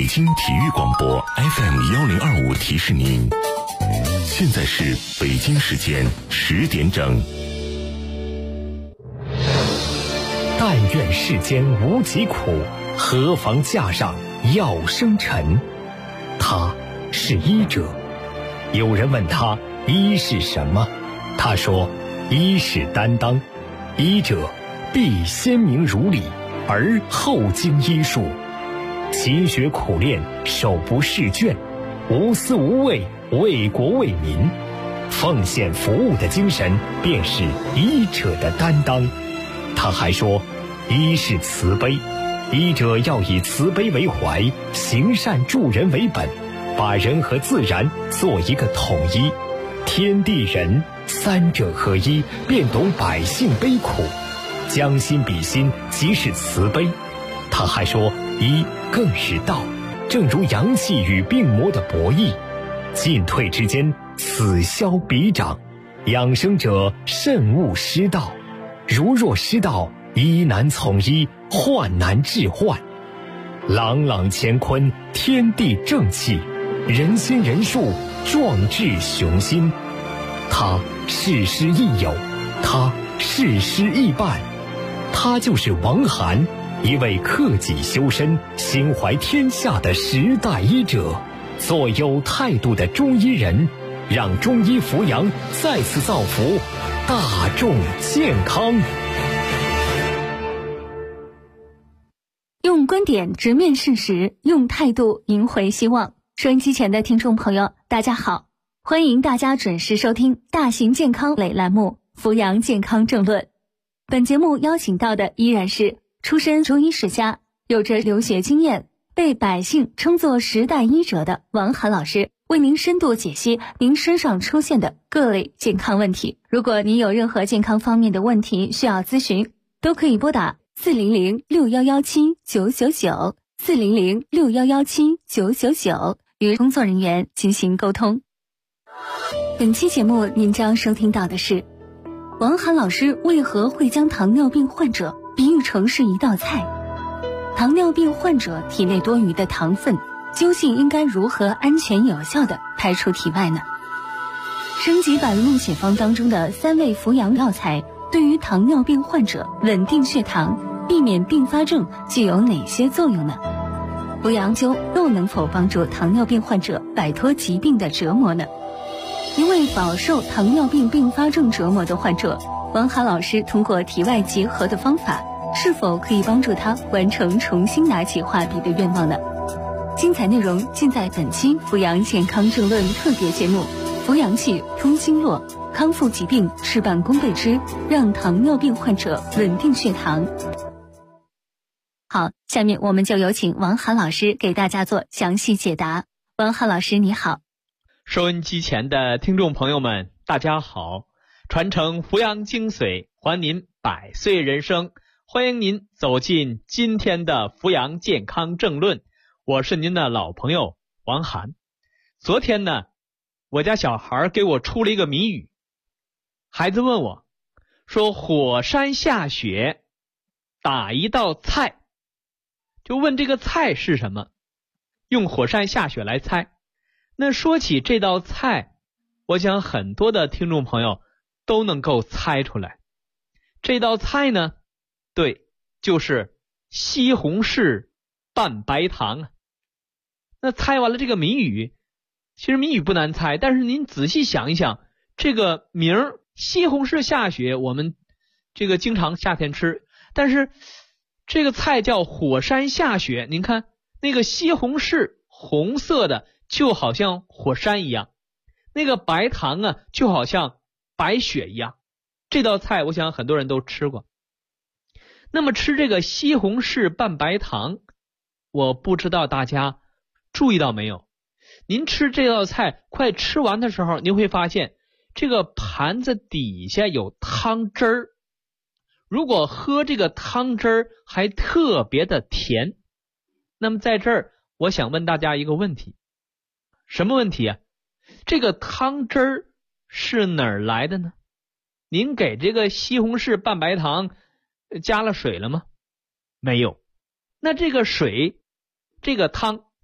北京体育广播 FM1025提示您，现在是北京时间10点整。 但愿世间无疾苦，何妨架上药生尘。他是医者。有人问他医是什么，他说医是担当，医者必先明如理，而后经医术，勤学苦练，手不释卷，无私无畏，为国为民，奉献服务的精神便是医者的担当。他还说医是慈悲，医者要以慈悲为怀，行善助人为本，把人和自然做一个统一，天地人三者合一，便懂百姓悲苦，将心比心，即是慈悲。他还说医更是道，正如阳气与病魔的博弈，进退之间，此消彼长，养生者慎勿失道，如若失道，医难从医，患难治患。朗朗乾坤，天地正气，人心人术，壮志雄心。他事师亦友，他事师亦伴，他就是王涵，一位克己修身、心怀天下的时代医者，做有态度的中医人，让中医扶阳再次造福大众健康。 用观点直面事实，用态度赢回希望。收音机前的听众朋友，大家好，欢迎大家准时收听大型健康类栏目《扶阳健康政论》。本节目邀请到的依然是出身中医世家，有着留学经验，被百姓称作时代医者的王涵老师，为您深度解析您身上出现的各类健康问题。如果您有任何健康方面的问题需要咨询，都可以拨打400617999 400617999与工作人员进行沟通。本期节目您将收听到的是王涵老师为何会将糖尿病患者比喻成是一道菜？糖尿病患者体内多余的糖分究竟应该如何安全有效地排出体外呢？升级版录血方当中的3味扶阳药材对于糖尿病患者稳定血糖、避免并发症具有哪些作用呢？扶阳灸又能否帮助糖尿病患者摆脱疾病的折磨呢？一位饱受糖尿病并发症折磨的患者，王涵老师通过体外结合的方法，是否可以帮助他完成重新拿起画笔的愿望呢？精彩内容尽在本期扶阳健康政论特别节目，扶阳气通经络，康复疾病事半功倍之让糖尿病患者稳定血糖。好，下面我们就有请王涵老师给大家做详细解答。王涵老师你好。 收音机前的听众朋友们大家好，传承扶阳精髓，还您100岁人生，欢迎您走进今天的扶阳健康政论，我是您的老朋友王涵。昨天呢，我家小孩给我出了一个谜语，孩子问我说火山下雪打一道菜，就问这个菜是什么，用火山下雪来猜。那说起这道菜，我想很多的听众朋友都能够猜出来。这道菜呢，对，就是西红柿拌白糖啊。那猜完了这个谜语，其实谜语不难猜，但是您仔细想一想，这个名儿西红柿下雪，我们这个经常夏天吃，但是这个菜叫火山下雪，您看那个西红柿红色的就好像火山一样，那个白糖啊就好像白雪一样。这道菜我想很多人都吃过。那么吃这个西红柿拌白糖，我不知道大家注意到没有，您吃这道菜快吃完的时候，您会发现这个盘子底下有汤汁儿，如果喝这个汤汁儿还特别的甜。那么在这儿我想问大家一个问题，什么问题啊？这个汤汁儿是哪儿来的呢？您给这个西红柿拌白糖加了水了吗？没有。那这个水，这个汤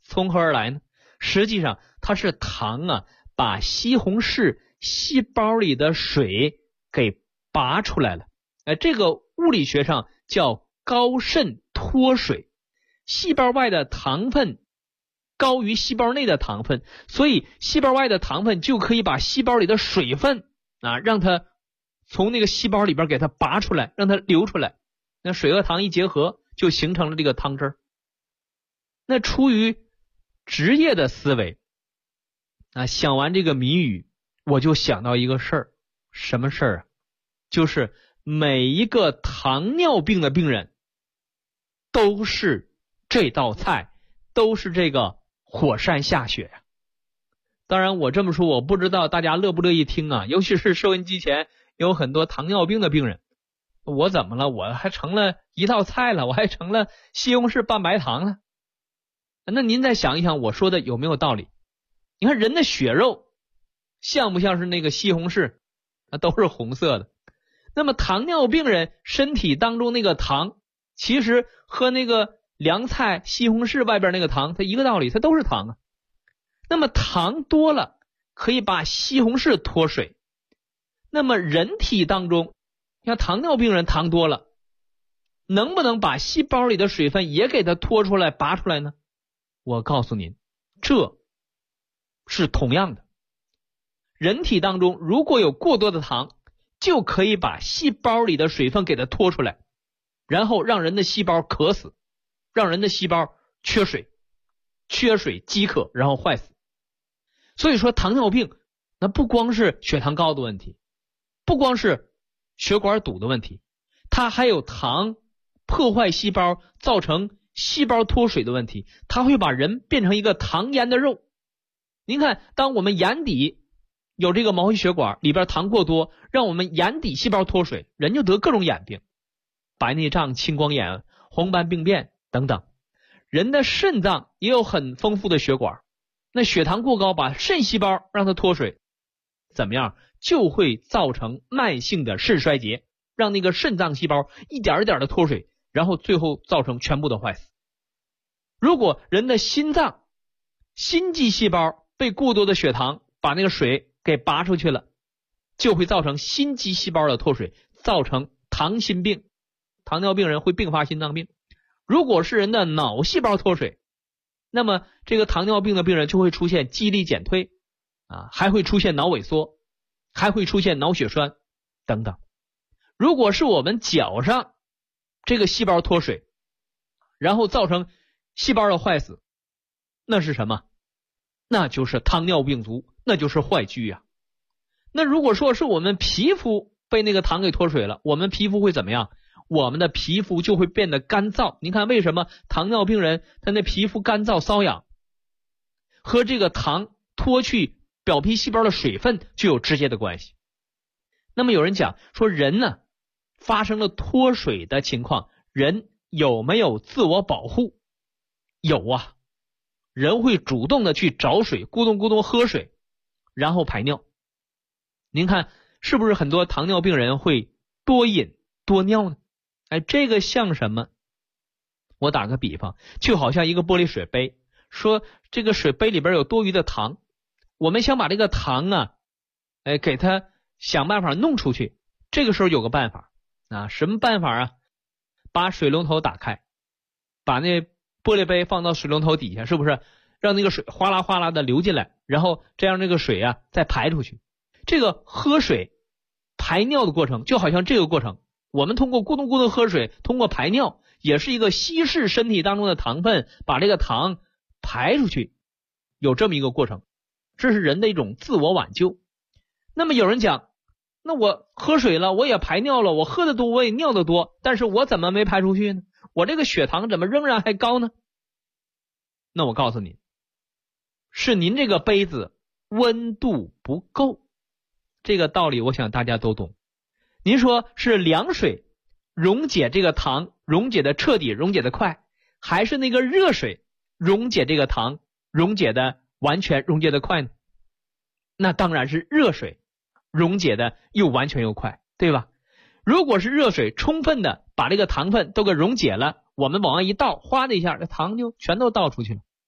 从何而来呢？实际上它是糖啊把西红柿细胞里的水给拔出来了。这个物理学上叫高渗脱水，细胞外的糖分高于细胞内的糖分，所以细胞外的糖分就可以把细胞里的水分让它从那个细胞里边给它拔出来，让它流出来。那水和糖一结合，就形成了这个汤汁儿。那出于职业的思维想完这个谜语，我就想到一个事儿。什么事儿啊？就是每一个糖尿病的病人都是这道菜，都是这个火山下雪呀。当然我这么说，我不知道大家乐不乐意听啊，尤其是收音机前有很多糖尿病的病人。我怎么了？我还成了一道菜了，我还成了西红柿拌白糖了。那您再想一想我说的有没有道理？你看人的血肉像不像是那个西红柿？都是红色的。那么糖尿病人身体当中那个糖，其实和那个凉菜西红柿外边那个糖它一个道理，它都是糖啊。那么糖多了可以把西红柿脱水，那么人体当中像糖尿病人糖多了，能不能把细胞里的水分也给它脱出来拔出来呢？我告诉您，这是同样的。人体当中如果有过多的糖，就可以把细胞里的水分给它脱出来，然后让人的细胞渴死，让人的细胞缺水饥渴，然后坏死。所以说糖尿病那不光是血糖高的问题，不光是血管堵的问题，它还有糖破坏细胞造成细胞脱水的问题，它会把人变成一个糖腌的肉。您看，当我们眼底有这个毛细血管里边糖过多，让我们眼底细胞脱水，人就得各种眼病，白内障、青光眼、红斑病变等等。人的肾脏也有很丰富的血管，那血糖过高把肾细胞让它脱水，怎么样？就会造成慢性的肾衰竭，让那个肾脏细胞一点一点的脱水，然后最后造成全部的坏死。如果人的心脏心肌细胞被过多的血糖把那个水给拔出去了，就会造成心肌细胞的脱水，造成糖心病，糖尿病人会并发心脏病。如果是人的脑细胞脱水，那么这个糖尿病的病人就会出现肌力减退还会出现脑萎缩，还会出现脑血栓等等。如果是我们脚上这个细胞脱水，然后造成细胞的坏死，那是什么？那就是糖尿病足，那就是坏疽啊。那如果说是我们皮肤被那个糖给脱水了，我们皮肤会怎么样？我们的皮肤就会变得干燥。您看为什么糖尿病人他那皮肤干燥瘙痒，和这个糖脱去表皮细胞的水分就有直接的关系。那么有人讲说，人呢发生了脱水的情况，人有没有自我保护？有啊，人会主动的去找水，咕咚咕咚喝水，然后排尿。您看是不是很多糖尿病人会多饮多尿呢？这个像什么？我打个比方，就好像一个玻璃水杯，说这个水杯里边有多余的糖，我们想把这个糖给它想办法弄出去。这个时候有个办法什么办法啊？把水龙头打开，把那玻璃杯放到水龙头底下，是不是让那个水哗啦哗啦的流进来，然后这样这个水再排出去。这个喝水排尿的过程就好像这个过程，我们通过咕咚咕咚喝水，通过排尿，也是一个稀释身体当中的糖分，把这个糖排出去，有这么一个过程。这是人的一种自我挽救。那么有人讲，那我喝水了，我也排尿了，我喝的多，我也尿的多，但是我怎么没排出去呢？我这个血糖怎么仍然还高呢？那我告诉你，是您这个杯子温度不够。这个道理我想大家都懂。您说是凉水溶解这个糖溶解的彻底，溶解的快，还是那个热水溶解这个糖溶解的完全，溶解的快呢？那当然是热水溶解的又完全又快，对吧？如果是热水充分的把这个糖分都给溶解了，我们往外一倒，哗的一下，这糖就全都倒出去了。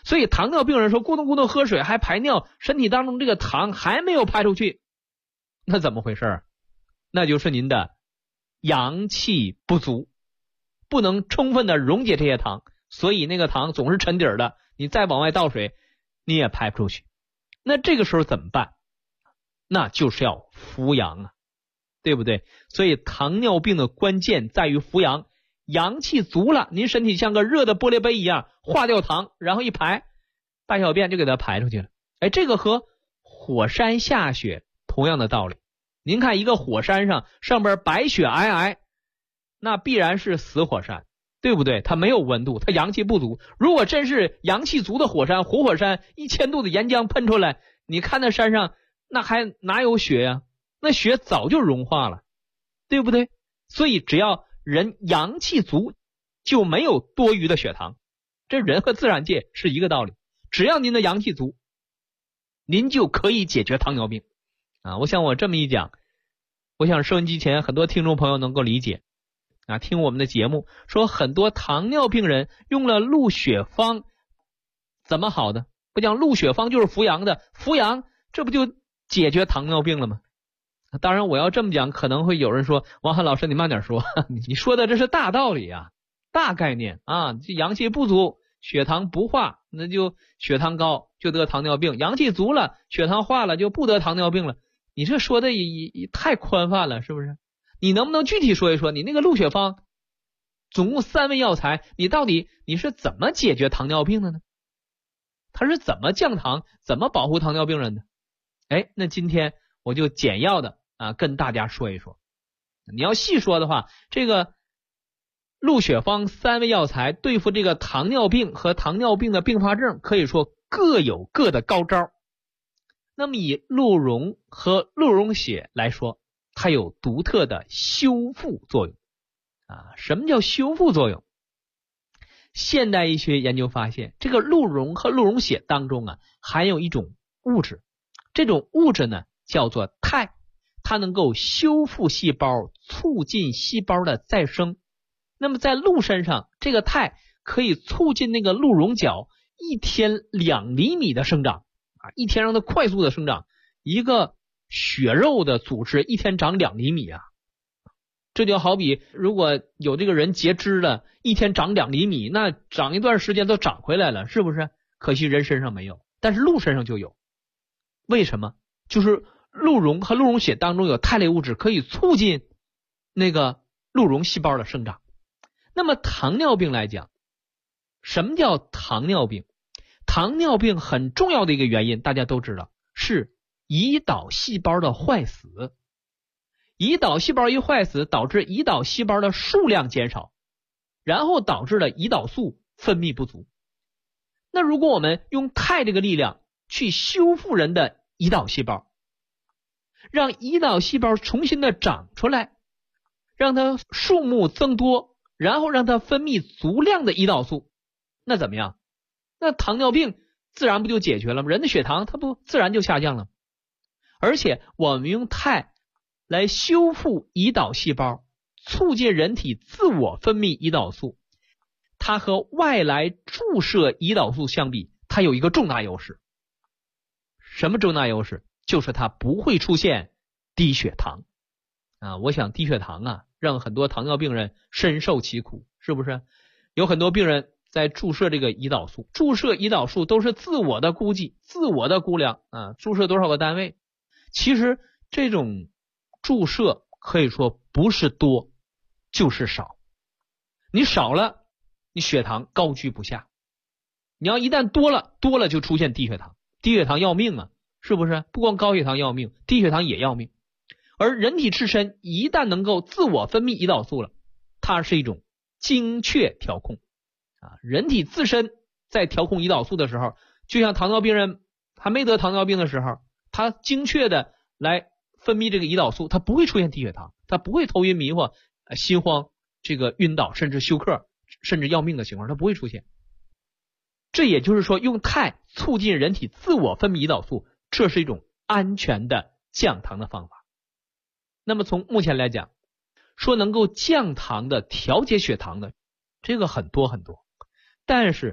所以糖尿病人说咕咚咕咚喝水还排尿，身体当中这个糖还没有排出去，那怎么回事？那就是您的阳气不足，不能充分的溶解这些糖，所以那个糖总是沉底儿的，你再往外倒水你也排不出去。那这个时候怎么办？那就是要扶阳啊，对不对？所以糖尿病的关键在于扶阳，阳气足了，您身体像个热的玻璃杯一样化掉糖，然后一排，大小便就给它排出去了。这个和火山下雪同样的道理。您看一个火山上边白雪皑皑，那必然是死火山，对不对？它没有温度，它阳气不足。如果真是阳气足的火山，活火山，1000度的岩浆喷出来，你看那山上那还哪有雪呀？那雪早就融化了，对不对？所以只要人阳气足，就没有多余的血糖。这人和自然界是一个道理，只要您的阳气足，您就可以解决糖尿病啊！我想我这么一讲，我想收音机前很多听众朋友能够理解啊。听我们的节目说，很多糖尿病人用了鹿血方，怎么好的？不讲鹿血方就是扶阳的，扶阳这不就解决糖尿病了吗？当然我要这么讲，可能会有人说，王翰老师你慢点说，你说的这是大道理啊，大概念啊，这阳气不足，血糖不化，那就血糖高就得糖尿病，阳气足了，血糖化了就不得糖尿病了。你这说的也太宽泛了，是不是？你能不能具体说一说，你那个鹿血方总共3味药材，你到底你是怎么解决糖尿病的呢？它是怎么降糖，怎么保护糖尿病人的？那今天我就简要的跟大家说一说。你要细说的话，这个鹿血方3味药材对付这个糖尿病和糖尿病的并发症，可以说各有各的高招。那么以鹿茸和鹿茸血来说，它有独特的修复作用什么叫修复作用？现代医学研究发现，这个鹿茸和鹿茸血当中含有一种物质，这种物质呢叫做肽，它能够修复细胞，促进细胞的再生。那么在鹿身上，这个肽可以促进那个鹿茸角1天2厘米的生长1天让它快速的生长。一个血肉的组织1天长2厘米这就好比如果有这个人截肢了，1天长2厘米，那长一段时间都长回来了，是不是？可惜人身上没有，但是鹿身上就有。为什么？就是鹿茸和鹿茸血当中有肽类物质，可以促进那个鹿茸细胞的生长。那么糖尿病来讲，什么叫糖尿病？糖尿病很重要的一个原因大家都知道，是胰岛细胞的坏死。胰岛细胞一坏死，导致胰岛细胞的数量减少，然后导致了胰岛素分泌不足。那如果我们用肽这个力量去修复人的胰岛细胞，让胰岛细胞重新的长出来，让它数目增多，然后让它分泌足量的胰岛素，那怎么样？那糖尿病自然不就解决了吗？人的血糖它不自然就下降了吗？而且我们用肽来修复胰岛细胞，促进人体自我分泌胰岛素，它和外来注射胰岛素相比，它有一个重大优势。什么重大优势？就是它不会出现低血糖我想低血糖让很多糖尿病人深受其苦，是不是？有很多病人在注射这个胰岛素，注射胰岛素都是自我的估计，自我的估量注射多少个单位。其实这种注射可以说不是多就是少，你少了你血糖高居不下，你要一旦多了就出现低血糖，低血糖要命是不是？不光高血糖要命，低血糖也要命。而人体自身一旦能够自我分泌胰岛素了，它是一种精确调控人体自身在调控胰岛素的时候，就像糖尿病人还没得糖尿病的时候，他精确的来分泌这个胰岛素，它不会出现低血糖，它不会头晕迷惑、心慌、这个晕倒，甚至休克，甚至要命的情况，它不会出现。这也就是说，用肽促进人体自我分泌胰岛素，这是一种安全的降糖的方法。那么从目前来讲，说能够降糖的、调节血糖的，这个很多很多，但是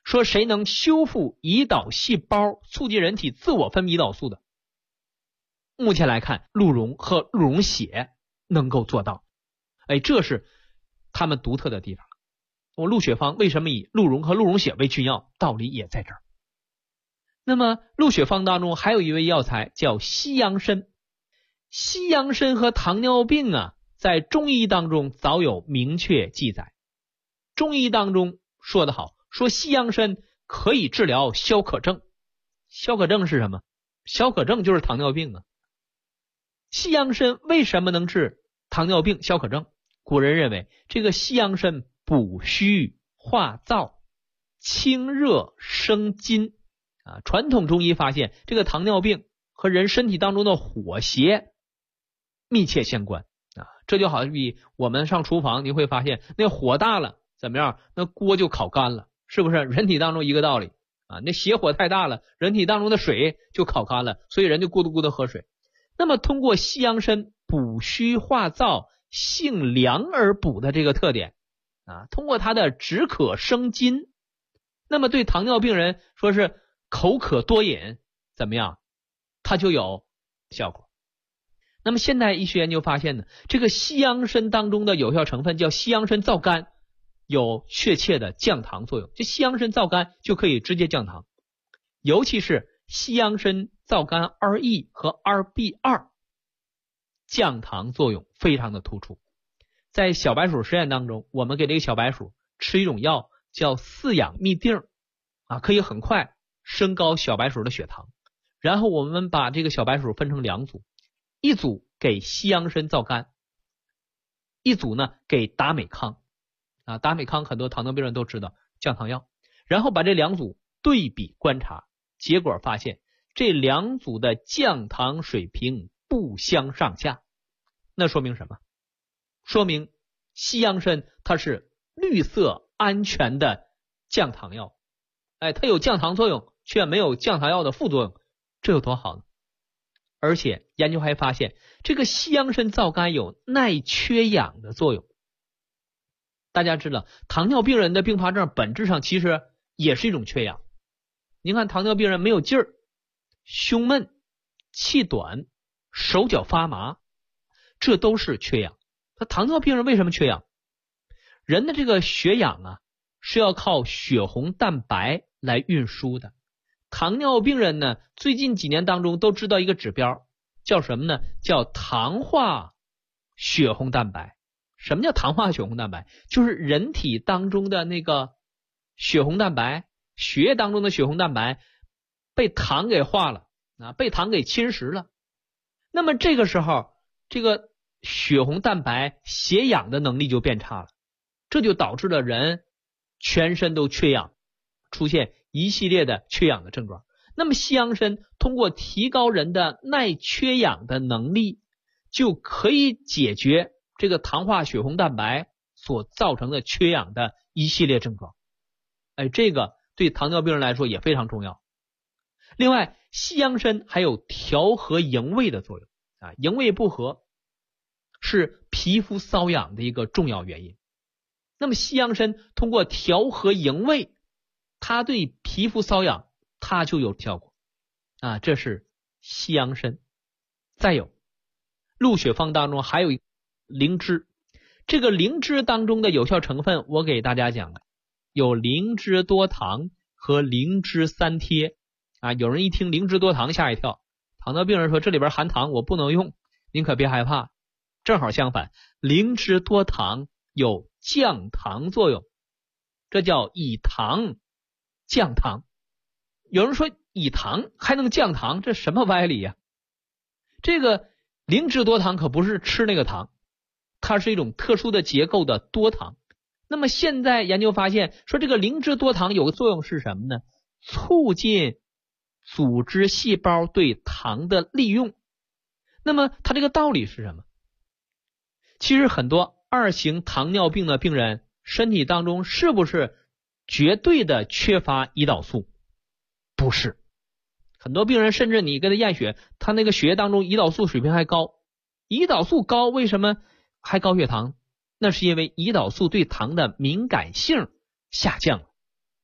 说谁能修复胰岛细胞，促进人体自我分泌胰岛素的？目前来看，鹿茸和鹿茸血能够做到。这是他们独特的地方。鹿血方为什么以鹿茸和鹿茸血为君药？道理也在这儿。那么鹿血方当中还有一味药材叫西洋参。西洋参和糖尿病在中医当中早有明确记载。中医当中说得好，说西洋参可以治疗消渴症。消渴症是什么？消渴症就是糖尿病啊。西洋参为什么能治糖尿病、消渴症？古人认为这个西洋参补虚化燥，清热生津传统中医发现，这个糖尿病和人身体当中的火邪密切相关这就好比我们上厨房，你会发现那火大了怎么样？那锅就烤干了，是不是？人体当中一个道理那邪火太大了，人体当中的水就烤干了，所以人就咕嘟咕嘟喝水。那么通过西洋参补虚化燥、性凉而补的这个特点通过它的止渴生津，那么对糖尿病人说是口渴多饮怎么样？它就有效果。那么现代医学研究发现呢，这个西洋参当中的有效成分叫西洋参皂苷，有确切的降糖作用。这西洋参皂苷就可以直接降糖，尤其是西洋参皂苷 2E 和 2B2 降糖作用非常的突出。在小白鼠实验当中，我们给这个小白鼠吃一种药叫饲养嘧啶可以很快升高小白鼠的血糖。然后我们把这个小白鼠分成两组，一组给西洋参皂苷，一组呢给达美康达美康很多糖尿病人都知道，降糖药。然后把这两组对比观察，结果发现这两组的降糖水平不相上下。那说明什么？说明西洋参它是绿色安全的降糖药它有降糖作用，却没有降糖药的副作用，这有多好呢？而且研究还发现，这个西洋参皂苷有耐缺氧的作用。大家知道，糖尿病人的并发症本质上其实也是一种缺氧。您看糖尿病人没有劲儿，胸闷、气短、手脚发麻，这都是缺氧。那糖尿病人为什么缺氧？人的这个血氧是要靠血红蛋白来运输的。糖尿病人呢，最近几年当中都知道一个指标，叫什么呢？叫糖化血红蛋白。什么叫糖化血红蛋白？就是人体当中的那个血红蛋白，血液当中的血红蛋白被糖给化了被糖给侵蚀了。那么这个时候，这个血红蛋白携氧的能力就变差了，这就导致了人全身都缺氧，出现一系列的缺氧的症状。那么西洋参通过提高人的耐缺氧的能力，就可以解决这个糖化血红蛋白所造成的缺氧的一系列症状。这个对糖尿病人来说也非常重要。另外，西洋参还有调和营卫的作用营卫不和是皮肤瘙痒的一个重要原因。那么西洋参通过调和营卫，它对皮肤瘙痒它就有效果这是西洋参。再有鹿血方当中还有灵芝，这个灵芝当中的有效成分我给大家讲了，有灵芝多糖和灵芝三萜有人一听灵芝多糖吓一跳，糖尿病人说这里边含糖我不能用，您可别害怕，正好相反，灵芝多糖有降糖作用，这叫以糖降糖。有人说以糖还能降糖，这什么歪理呀？这个灵芝多糖可不是吃那个糖，它是一种特殊的结构的多糖。那么现在研究发现说，这个灵芝多糖有个作用是什么呢？促进组织细胞对糖的利用。那么它这个道理是什么？其实很多二型糖尿病的病人身体当中是不是绝对的缺乏胰岛素？不是，很多病人甚至你跟他验血，他那个血液当中胰岛素水平还高。胰岛素高为什么还高血糖？那是因为胰岛素对糖的敏感性下降了。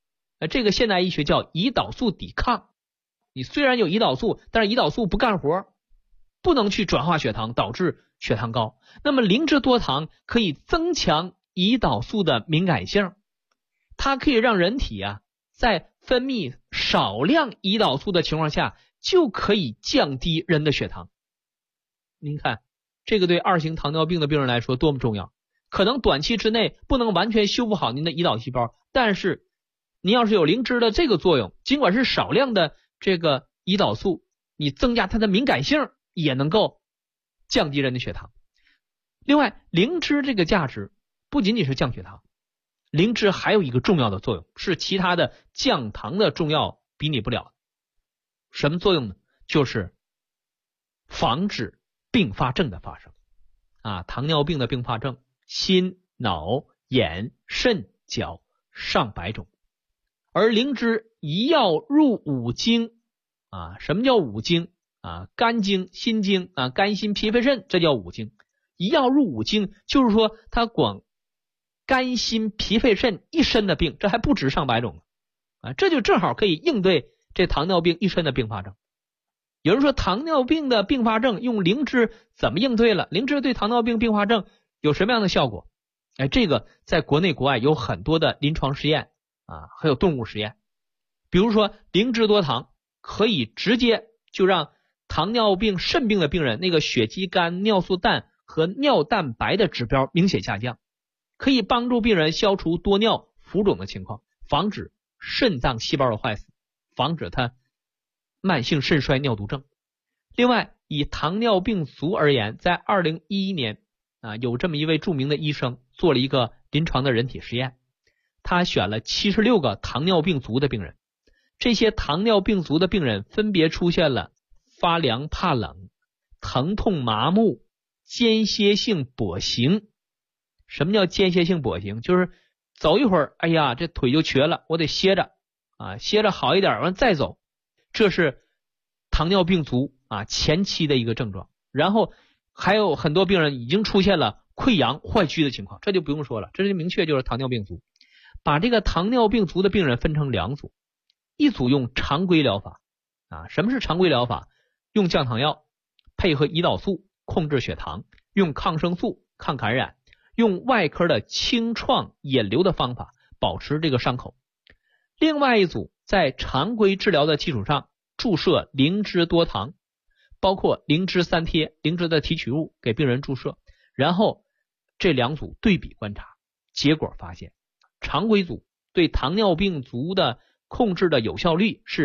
这个现代医学叫胰岛素抵抗。你虽然有胰岛素，但是胰岛素不干活，不能去转化血糖，导致血糖高。那么灵芝多糖可以增强胰岛素的敏感性，它可以让人体在分泌少量胰岛素的情况下，就可以降低人的血糖。您看，这个对2型糖尿病的病人来说多么重要。可能短期之内不能完全修复好您的胰岛细胞，但是您要是有灵芝的这个作用，尽管是少量的这个胰岛素，你增加它的敏感性，也能够降低人的血糖。另外，灵芝这个价值不仅仅是降血糖，灵芝还有一个重要的作用，是其他的降糖的中药比拟不了。什么作用呢？就是防止并发症的发生。糖尿病的并发症，心、脑、眼、肾、脚上百种。而灵芝一药入5经什么叫5经肝经、心经肝心脾肺肾，这叫5经。一药入5经，就是说它管肝心脾肺肾一身的病，这还不止上百种这就正好可以应对这糖尿病一身的并发症。有人说糖尿病的并发症用灵芝怎么应对了？灵芝对糖尿病并发症有什么样的效果？这个在国内国外有很多的临床实验还有动物实验。比如说灵芝多糖可以直接就让糖尿病肾病的病人那个血肌酐、尿素氮和尿蛋白的指标明显下降，可以帮助病人消除多尿浮肿的情况，防止肾脏细胞的坏死，防止它慢性肾衰尿毒症。另外，以糖尿病足而言，在2011年有这么一位著名的医生做了一个临床的人体实验，他选了76个糖尿病足的病人，这些糖尿病足的病人分别出现了发凉怕冷、疼痛麻木、间歇性跛行。什么叫间歇性跛行？就是走一会儿，哎呀，这腿就瘸了，我得歇着歇着好一点完再走。这是糖尿病足前期的一个症状。然后还有很多病人已经出现了溃疡坏疽的情况，这就不用说了，这就明确就是糖尿病足。把这个糖尿病足的病人分成2组，一组用常规疗法什么是常规疗法？用降糖药配合胰岛素控制血糖，用抗生素抗感染，用外科的清创引流的方法保持这个伤口。另外一组在常规治疗的基础上注射灵芝多糖，包括灵芝3贴、灵芝的提取物给病人注射，然后这2组对比观察，结果发现常规组对糖尿病足的控制的有效率是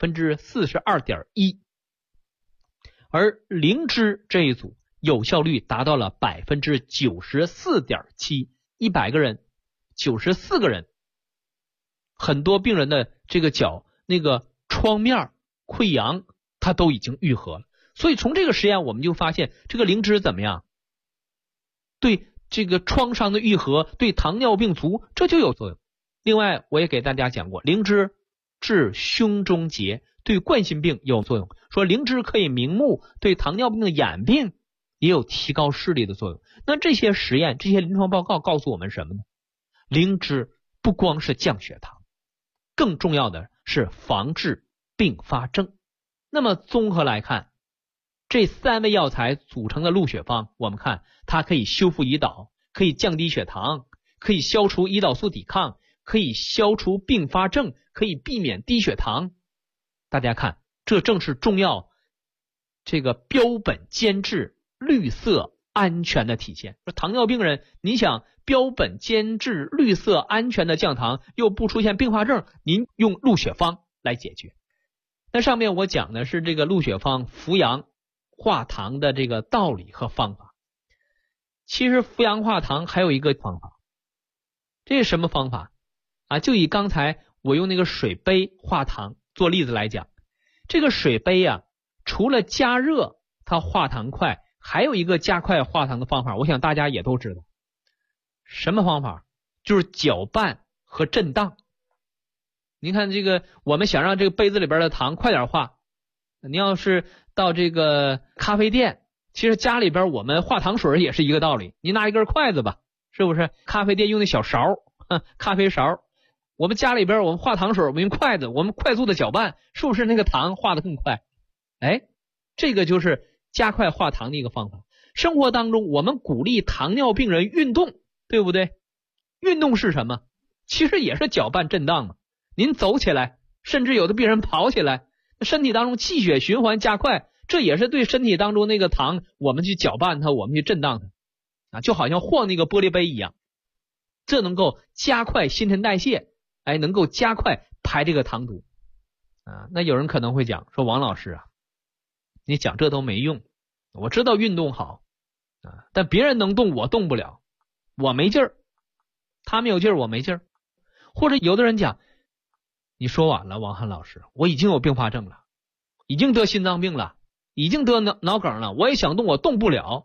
42.1%， 而灵芝这一组有效率达到了 94.7%， 100个人94个人，很多病人的这个脚那个创面溃疡它都已经愈合了。所以从这个实验我们就发现，这个灵芝怎么样？对这个创伤的愈合，对糖尿病足这就有作用。另外我也给大家讲过，灵芝治胸中结，对冠心病有作用，说灵芝可以明目，对糖尿病的眼病也有提高视力的作用。那这些实验，这些临床报告告诉我们什么呢？灵芝不光是降血糖，更重要的是防治并发症。那么综合来看，这3味药材组成的鹿血方，我们看它可以修复胰岛，可以降低血糖，可以消除胰岛素抵抗，可以消除并发症，可以避免低血糖。大家看，这正是中药这个标本兼治、绿色安全的体现。说糖尿病人，你想标本兼治、绿色安全的降糖，又不出现并发症，您用鹿血方来解决。那上面我讲的是这个鹿血方扶阳化糖的这个道理和方法。其实扶阳化糖还有一个方法，这是什么方法就以刚才我用那个水杯化糖做例子来讲，这个水杯除了加热它化糖快，还有一个加快化糖的方法，我想大家也都知道。什么方法？就是搅拌和震荡。您看这个，我们想让这个杯子里边的糖快点化，你要是到这个咖啡店，其实家里边我们化糖水也是一个道理，你拿一根筷子吧，是不是？咖啡店用那小勺咖啡勺我们家里边我们化糖水，我们用筷子，我们快速的搅拌，是不是那个糖化得更快？哎，这个就是加快化糖的一个方法。生活当中我们鼓励糖尿病人运动，对不对？运动是什么？其实也是搅拌震荡嘛。您走起来，甚至有的病人跑起来，身体当中气血循环加快，这也是对身体当中那个糖我们去搅拌它，我们去震荡它就好像晃那个玻璃杯一样，这能够加快新陈代谢，能够加快排这个糖毒那有人可能会讲说，王老师你讲这都没用，我知道运动好但别人能动我动不了，我没劲儿，他们有劲儿我没劲儿。或者有的人讲，你说晚了王翰老师，我已经有并发症了，已经得心脏病了，已经得脑梗了，我也想动我动不了，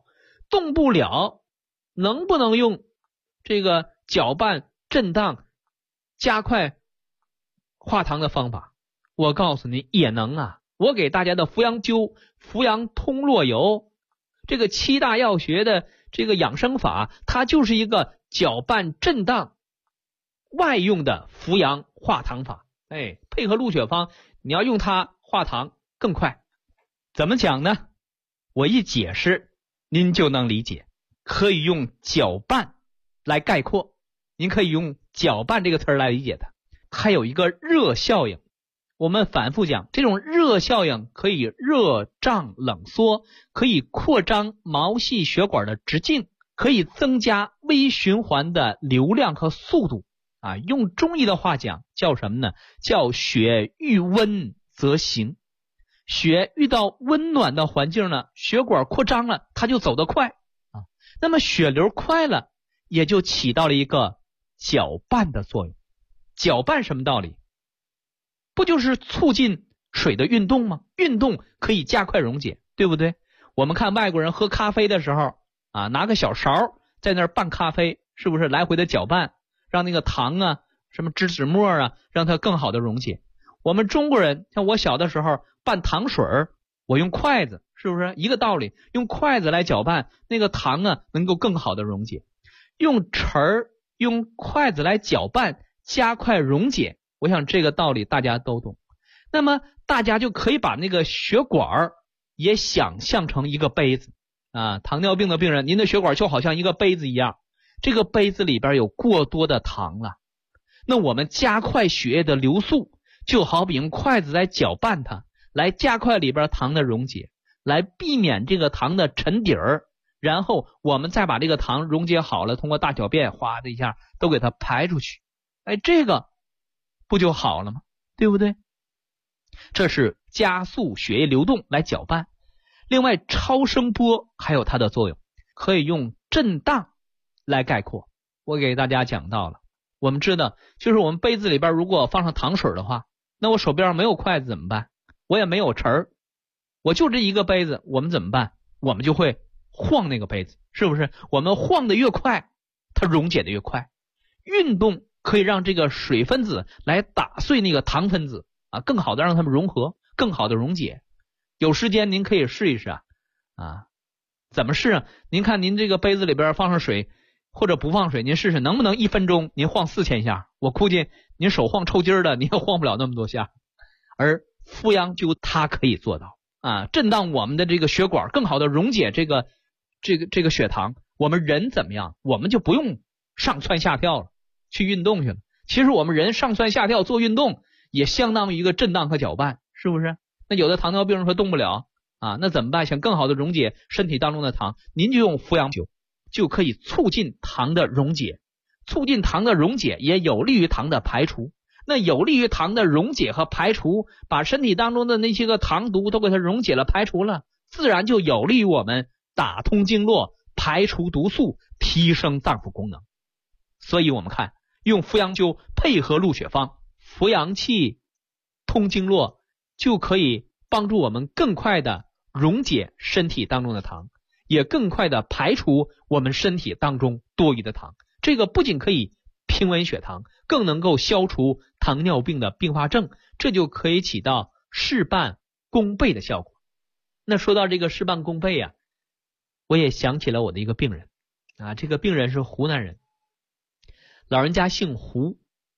能不能用这个搅拌震荡加快化糖的方法？我告诉你也能我给大家的扶阳灸、扶阳通络油，这个7大药学的这个养生法，它就是一个搅拌震荡外用的扶阳化糖法。配合鹿血方，你要用它化糖更快。怎么讲呢？我一解释您就能理解。可以用搅拌来概括，您可以用搅拌这个词来理解它。还有一个热效应，我们反复讲，这种热效应可以热胀冷缩，可以扩张毛细血管的直径，可以增加微循环的流量和速度用中医的话讲叫什么呢？叫血遇温则行。血遇到温暖的环境呢，血管扩张了，它就走得快那么血流快了，也就起到了一个搅拌的作用。搅拌什么道理？不就是促进水的运动吗？运动可以加快溶解，对不对？我们看外国人喝咖啡的时候拿个小勺在那儿拌咖啡，是不是来回的搅拌，让那个糖什么脂质末让它更好的溶解。我们中国人像我小的时候拌糖水，我用筷子，是不是一个道理？用筷子来搅拌，那个糖能够更好的溶解。用匙儿用筷子来搅拌，加快溶解，我想这个道理大家都懂。那么大家就可以把那个血管也想象成一个杯子糖尿病的病人，您的血管就好像一个杯子一样，这个杯子里边有过多的糖了，那我们加快血液的流速，就好比用筷子来搅拌它，来加快里边糖的溶解，来避免这个糖的沉底儿，然后我们再把这个糖溶解好了，通过大小便哗的一下都给它排出去，这个不就好了吗？对不对？这是加速血液流动来搅拌。另外超声波还有它的作用，可以用震荡来概括。我给大家讲到了，我们知道就是我们杯子里边如果放上糖水的话，那我手边上没有筷子怎么办？我也没有匙儿，我就这一个杯子，我们怎么办？我们就会晃那个杯子，是不是？我们晃得越快，它溶解得越快。运动可以让这个水分子来打碎那个糖分子更好的让它们融合，更好的溶解。有时间您可以试一试怎么试您看您这个杯子里边放上水或者不放水，您试试能不能1分钟您晃4000下，我估计您手晃抽筋了，您也晃不了那么多下。而扶阳灸它可以做到震荡我们的这个血管，更好的溶解这个血糖。我们人怎么样？我们就不用上蹿下跳了，去运动去了。其实我们人上蹿下跳做运动也相当于一个震荡和搅拌，是不是？那有的糖尿病人说动不了那怎么办？想更好的溶解身体当中的糖，您就用扶阳灸，就可以促进糖的溶解。促进糖的溶解也有利于糖的排除。那有利于糖的溶解和排除，把身体当中的那些个糖毒都给它溶解了排除了，自然就有利于我们打通经络，排除毒素，提升脏腑功能。所以我们看用扶阳灸配合鹿血方，扶阳气通经络，就可以帮助我们更快的溶解身体当中的糖，也更快的排除我们身体当中多余的糖。这个不仅可以平稳血糖，更能够消除糖尿病的并发症，这就可以起到事半功倍的效果。那说到这个事半功倍我也想起了我的一个病人这个病人是湖南人，老人家姓胡，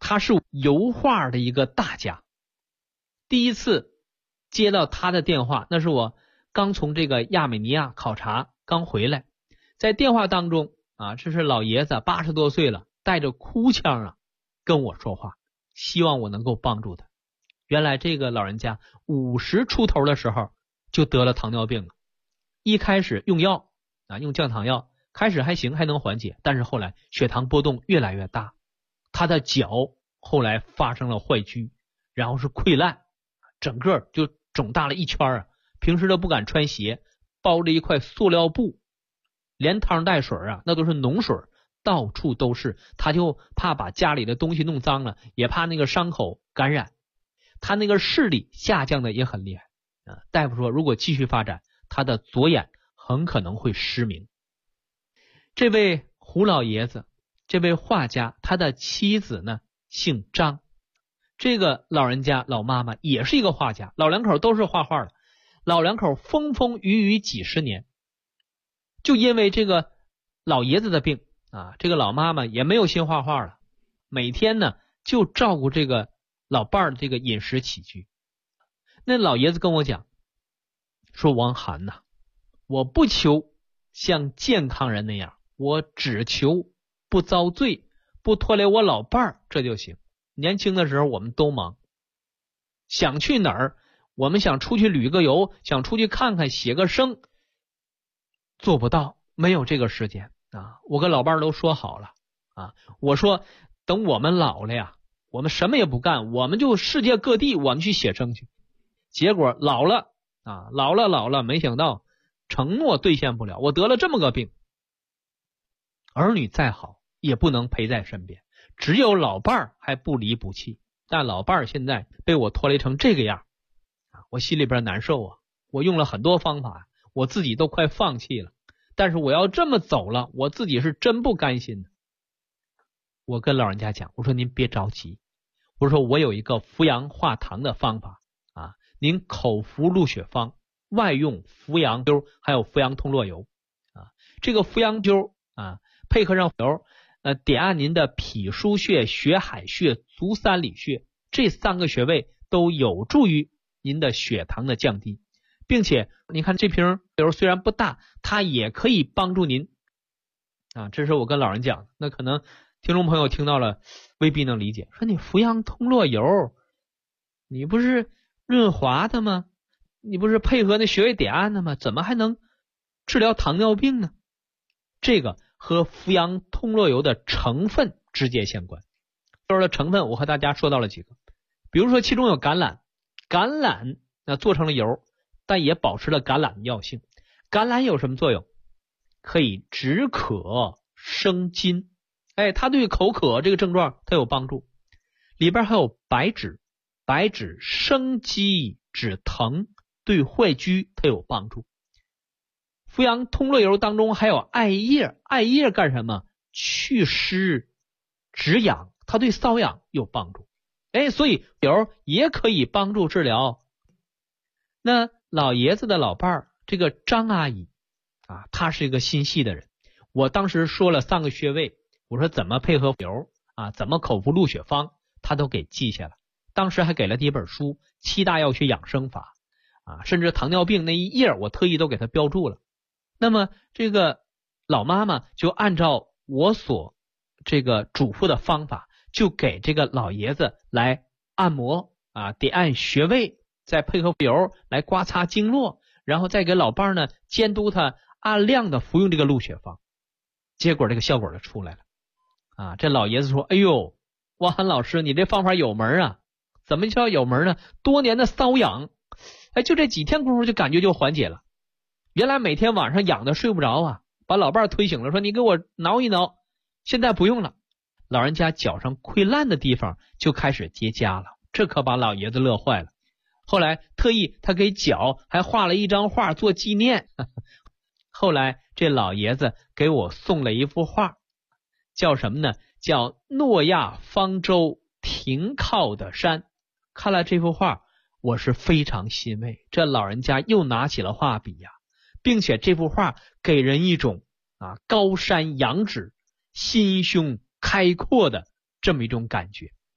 他是油画的一个大家。第一次接到他的电话，那是我刚从这个亚美尼亚考察刚回来，在电话当中啊，这是老爷子80多岁了，带着哭腔啊跟我说话，希望我能够帮助他。原来这个老人家50出头的时候就得了糖尿病了，一开始用药啊，用降糖药，开始还行，还能缓解，但是后来血糖波动越来越大，他的脚后来发生了坏疽，然后是溃烂，整个就肿大了一圈啊，平时都不敢穿鞋，包着一块塑料布，连汤带水啊，那都是脓水，到处都是，他就怕把家里的东西弄脏了，也怕那个伤口感染，他那个视力下降的也很厉害啊。大夫说，如果继续发展，他的左眼很可能会失明。这位胡老爷子，这位画家，他的妻子呢姓张，这个老人家老妈妈也是一个画家，老两口都是画画的，老两口风风雨雨几十年，就因为这个老爷子的病啊，这个老妈妈也没有心画画了，每天呢就照顾这个老伴儿的这个饮食起居。那老爷子跟我讲说，王涵呐，我不求像健康人那样，我只求不遭罪，不拖累我老伴儿，这就行。年轻的时候我们都忙，想去哪儿，我们想出去旅个游，想出去看看写个生，做不到，没有这个时间啊。我跟老伴儿都说好了啊，我说等我们老了呀，我们什么也不干，我们就世界各地我们去写生去。结果老了啊，老了，没想到承诺兑现不了，我得了这么个病，儿女再好也不能陪在身边，只有老伴儿还不离不弃，但老伴儿现在被我拖累成这个样啊，我心里边难受啊。我用了很多方法，我自己都快放弃了，但是我要这么走了，我自己是真不甘心的。我跟老人家讲，我说您别着急，我说我有一个扶阳化糖的方法啊，您口服鹿血芳，外用扶阳灸，还有扶阳通络油啊。这个扶阳灸啊，配合上油，点按您的脾腧穴、血海穴、足三里穴，这3个穴位都有助于您的血糖的降低，并且你看这瓶油虽然不大，它也可以帮助您啊。这是我跟老人讲的，那可能听众朋友听到了未必能理解，说你扶阳通络油，你不是润滑的吗？你不是配合那穴位点按的吗？怎么还能治疗糖尿病呢？这个和扶阳通络油的成分直接相关。油的成分我和大家说到了几个，比如说其中有橄榄，橄榄做成了油，但也保持了橄榄的药性。橄榄有什么作用？可以止渴生津，它对口渴这个症状它有帮助。里边还有白芷，白芷生肌止疼，对坏疽它有帮助。扶阳通络油当中还有艾叶，艾叶干什么？祛湿止痒，它对瘙痒有帮助。所以油也可以帮助治疗。那老爷子的老伴儿这个张阿姨啊，她是一个心细的人，我当时说了3个穴位，我说怎么配合油啊，怎么口服鹿血芳，她都给记下了。当时还给了第一本书《7大药学养生法》啊，甚至糖尿病那一页我特意都给她标注了。那么这个老妈妈就按照我所这个嘱咐的方法，就给这个老爷子来按摩啊，点按穴位，再配合油来刮擦经络，然后再给老伴呢监督他按量的服用这个鹿血芳。结果这个效果就出来了啊！这老爷子说：“哎呦，汪涵老师，你这方法有门啊！怎么叫有门呢？多年的瘙痒，就这几天功夫就感觉就缓解了。原来每天晚上痒的睡不着啊，把老伴推醒了，说你给我挠一挠，现在不用了。老人家脚上溃烂的地方就开始结痂了，这可把老爷子乐坏了。后来特意他给脚还画了一张画做纪念。后来这老爷子给我送了一幅画，叫什么呢？叫诺亚方舟停靠的山。看了这幅画，我是非常欣慰，这老人家又拿起了画笔呀，并且这幅画给人一种高山仰止、心胸开阔的这么一种感觉。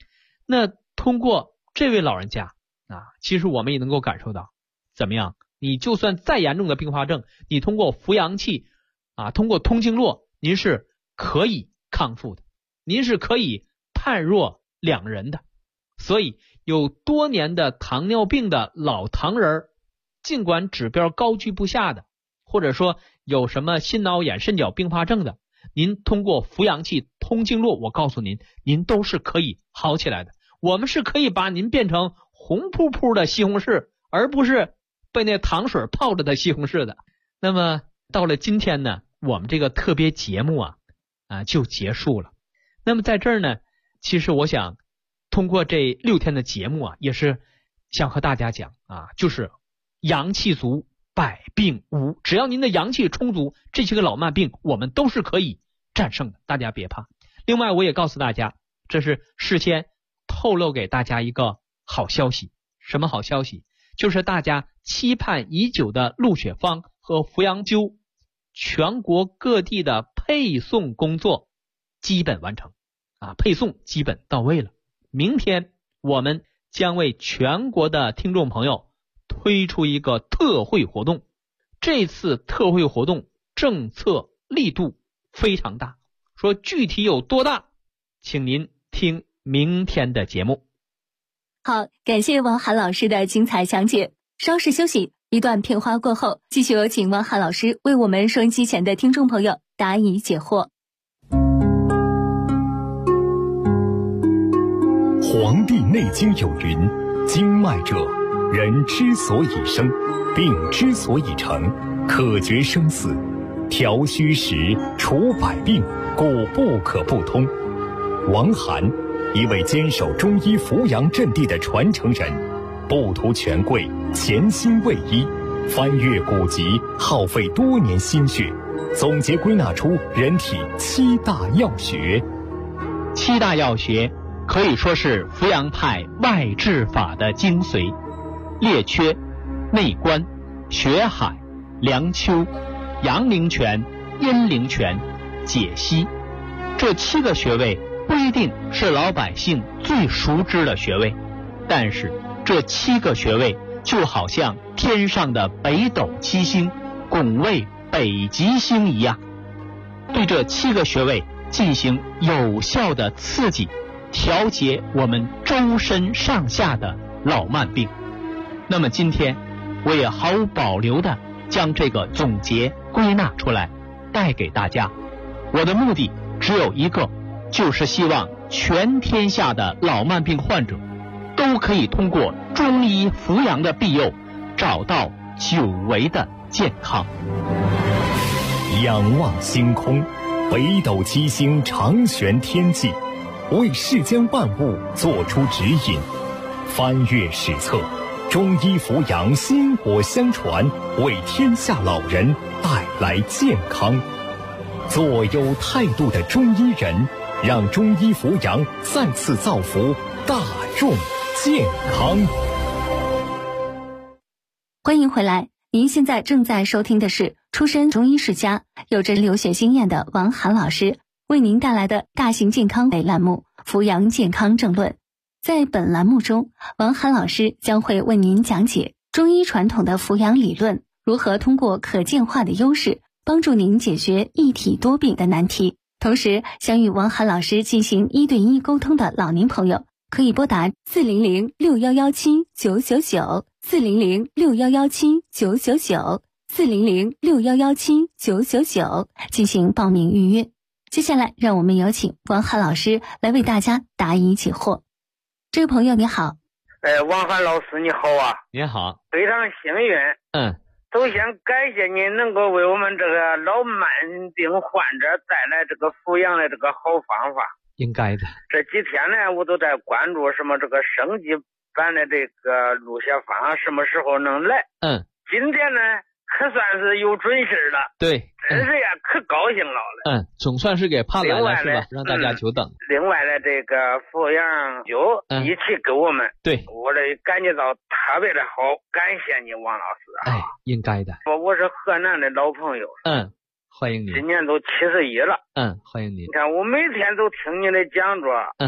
那通过这位老人家啊，其实我们也能够感受到，怎么样？你就算再严重的并发症，你通过扶阳气啊，通过通经络，您是可以康复的，您是可以判若两人的。所以有多年的糖尿病的老糖人，尽管指标高居不下的，或者说有什么心脑炎肾脚并发症的，您通过扶阳气通经络，我告诉您，您都是可以好起来的。我们是可以把您变成红扑扑的西红柿，而不是被那糖水泡着的西红柿的。那么到了今天呢，我们这个特别节目就结束了。那么在这儿呢，其实我想通过这6天的节目也是想和大家讲就是阳气足，百病无。只要您的阳气充足，这些个老慢病我们都是可以战胜的，大家别怕。另外我也告诉大家，这是事先透露给大家一个好消息。什么好消息？就是大家期盼已久的鹿血芳和扶阳灸全国各地的配送工作基本完成配送基本到位了。明天我们将为全国的听众朋友推出一个特惠活动，这次特惠活动政策力度非常大，说具体有多大，请您听明天的节目。 好，感谢王涵老师的精彩讲解。稍事休息，一段片花过后，继续有请王涵老师为我们收音机前的听众朋友答疑解惑。 黄帝内经有云，经脉者，人之所以生，病之所以成，可决生死，调虚实，除百病，故不可不通。王涵，一位坚守中医扶阳阵地的传承人，不图权贵，潜心为医，翻阅古籍，耗费多年心血，总结归纳出人体7大要穴。 7大要穴可以说是扶阳派外治法的精髓：列缺、内关、血海、梁丘、阳陵泉、阴陵泉、解析。这7个穴位不一定是老百姓最熟知的穴位，但是这7个穴位就好像天上的北斗七星拱卫北极星一样，对这7个穴位进行有效的刺激，调节我们周身上下的老慢病。那么今天我也毫无保留的将这个总结归纳出来带给大家。我的目的只有一个，就是希望全天下的老慢病患者都可以通过中医扶阳的庇佑，找到久违的健康。 仰望星空，北斗七星长悬天际，为世间万物做出指引。翻阅史册，中医扶阳薪火相传，为天下老人带来健康。做有态度的中医人，让中医扶阳再次造福大众健康。 欢迎回来，您现在正在收听的是出身中医世家、有着留学经验的王涵老师为您带来的大型健康类栏目《扶阳健康正论》。在本栏目中，王涵老师将会为您讲解中医传统的扶阳理论如何通过可见化的优势，帮助您解决一体多病的难题。同时，想与王涵老师进行1对1沟通的老年朋友，可以拨打400-6117-999 400-6117-999 400-6117-999进行报名预约。接下来，让我们有请王涵老师来为大家答疑解惑。这位朋友你好。 王涵老师你好啊。 你好。 非常幸运。首先感谢您能够为我们这个老慢病患者带来这个扶阳的这个好方法。 应该的。 这几天呢，我都在关注什么这个升级版的这个鹿血芳什么时候能来。今天呢可算是有准信了。对，真是呀，可高兴了。 总算是给盼来了是吧？让大家久等。 另外呢，这个扶阳灸一起给我们，对我这感觉到特别的好，感谢你王老师啊。 应该的。 我是河南的老朋友。 欢迎你。 今年都71了。 欢迎你。 你看我每天都听你的讲座。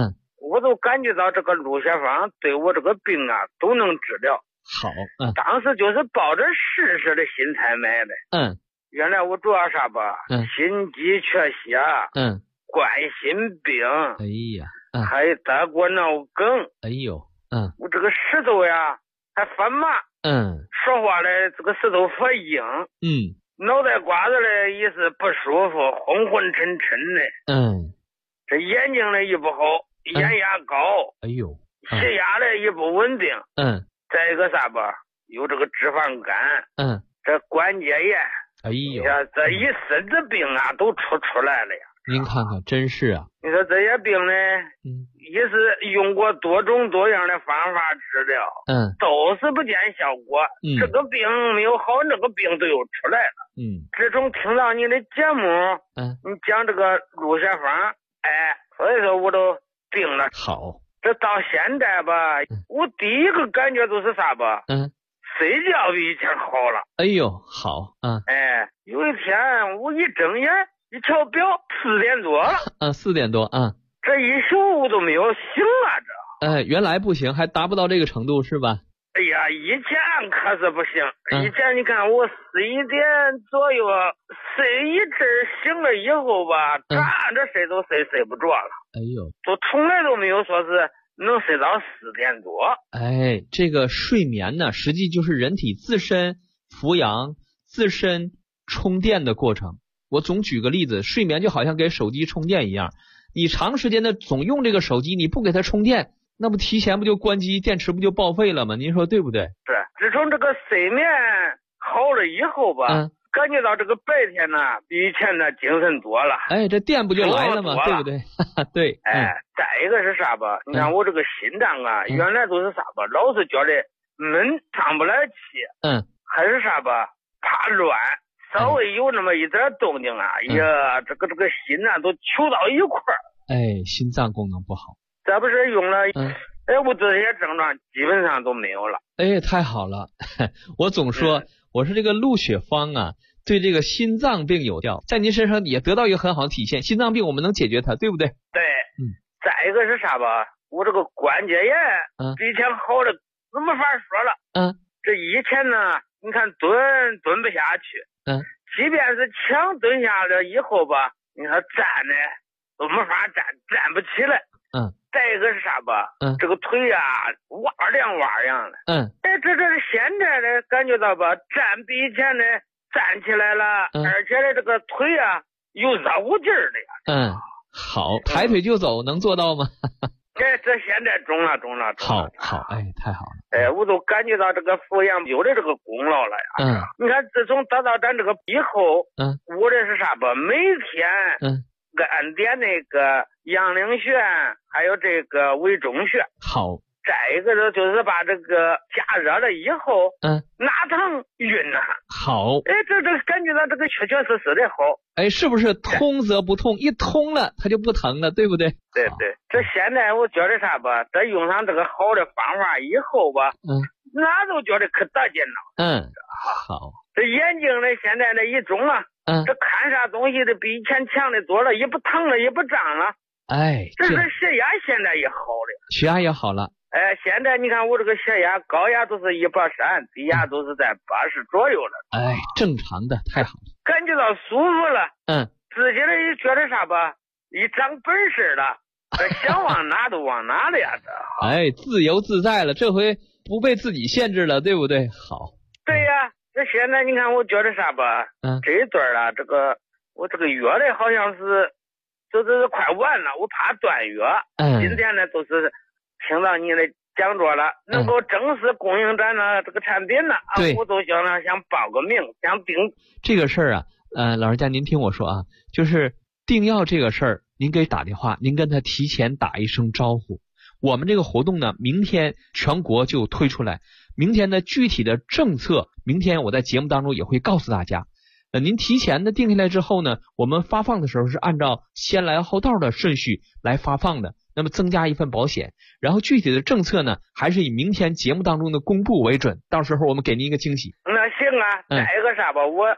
我都感觉到这个鹿血芳对我这个病啊都能治疗。 好， 当时就是抱着试试的心态买的。原来我主要啥吧？心肌缺血。冠心病。 哎呀， 还有德国脑梗。 哎呦， 我这个舌头呀还发麻。说话的这个舌头发硬。脑袋瓜子呢也是不舒服，昏昏沉沉的。这眼睛呢也不好，眼压高。 哎呦， 血压呢也不稳定。再一个啥吧，有这个脂肪肝。这关节炎。 哎呦， 这一身的病啊都出来了呀。 您看看，真是啊。 你说这些病呢，也是用过多种多样的方法治疗，都是不见效果。这个病没有好，那个病都又出来了。自从听到你的节目，你讲这个鹿血芳，所以说我都病了。 好， 这到现在吧，我第一个感觉就是啥吧？睡觉比以前好了。 哎呦，好。 有一天我一睁眼一瞧表，4点多了。 4点多。 这一宿我都没有醒啊，这。 原来不行，还达不到这个程度是吧？ 哎呀，以前可是不行。以前你看我11点左右睡一阵醒了以后吧，站着睡都睡不着了。 哎呦， 都从来都没有说是能睡到4点多。 这个睡眠呢，实际就是人体自身扶阳、自身充电的过程。我总举个例子，睡眠就好像给手机充电一样，你长时间的总用这个手机，你不给它充电，那不提前不就关机，电池不就报废了吗？您说对不对？ 是，自从这个睡眠好了以后吧，感觉到这个白天呢比以前呢精神多了。 这电不就来了吗？对不对？对。 再一个是啥吧？你看我这个心脏啊，原来都是啥吧？老是觉得闷，上不来气。还是啥吧？怕乱。稍微有那么一点动静啊，这个心啊都揪到一块儿。 心脏功能不好。 这不是用了，我这些症状基本上都没有了。 太好了。我总说，我说这个鹿血芳啊，对这个心脏病有效，在您身上也得到一个很好的体现。心脏病我们能解决它，对不对？ 对。再一个是啥吧？我这个关节炎比以前好的都没法说了。这以前呢，你看蹲不下去。即便是强蹲下了以后吧，你看站呢都没法站不起来。再一个是啥吧？这个腿啊哇凉的。这现在呢感觉到吧，站比以前呢站起来了，而且呢这个腿啊有肉劲儿的呀。 好，抬腿就走，能做到吗？ 这现在中了。 好，太好了。 我都感觉到这个扶阳有的这个功劳了呀。你看自从得到咱这个以后，我这是啥吧？每天按点那个阳陵穴，还有这个委中穴。 好。 再一个就是把这个加热了以后，拿疼晕了。 好。 这感觉到这个确实的好。 是不是通则不痛，一通了它就不疼了，对不对？ 对。这现在我觉得啥吧，这用上这个好的方法以后吧，哪都觉得可得劲了。 好。 这眼睛呢，现在呢一中了，这看啥东西的比以前强的多了，也不疼了，也不胀了。这血压现在也好了。 血压也好了。 现在你看我这个血压，高压都是130，低压都是在80左右了。 正常的，太好了。 感觉到舒服了。自己呢也觉得啥吧，一长本事了，想往哪都往哪了呀。 自由自在了，这回不被自己限制了，对不对？好。 对呀，这现在你看我觉得啥吧，这一段啊，我这个药呢好像是就是快完了，我怕断药。今天呢都是听到你的讲座了，能够正式供应咱的这个产品了，我都想报个名，想订。 这个事儿啊，老人家您听我说啊，就是订药这个事儿，您给打电话，您跟他提前打一声招呼。我们这个活动呢，明天全国就推出来，明天的具体的政策，明天我在节目当中也会告诉大家。您提前的定下来之后呢，我们发放的时候是按照先来后到的顺序来发放的。那么增加一份保险，然后具体的政策呢，还是以明天节目当中的公布为准，到时候我们给您一个惊喜。 那行啊。再一个啥吧，我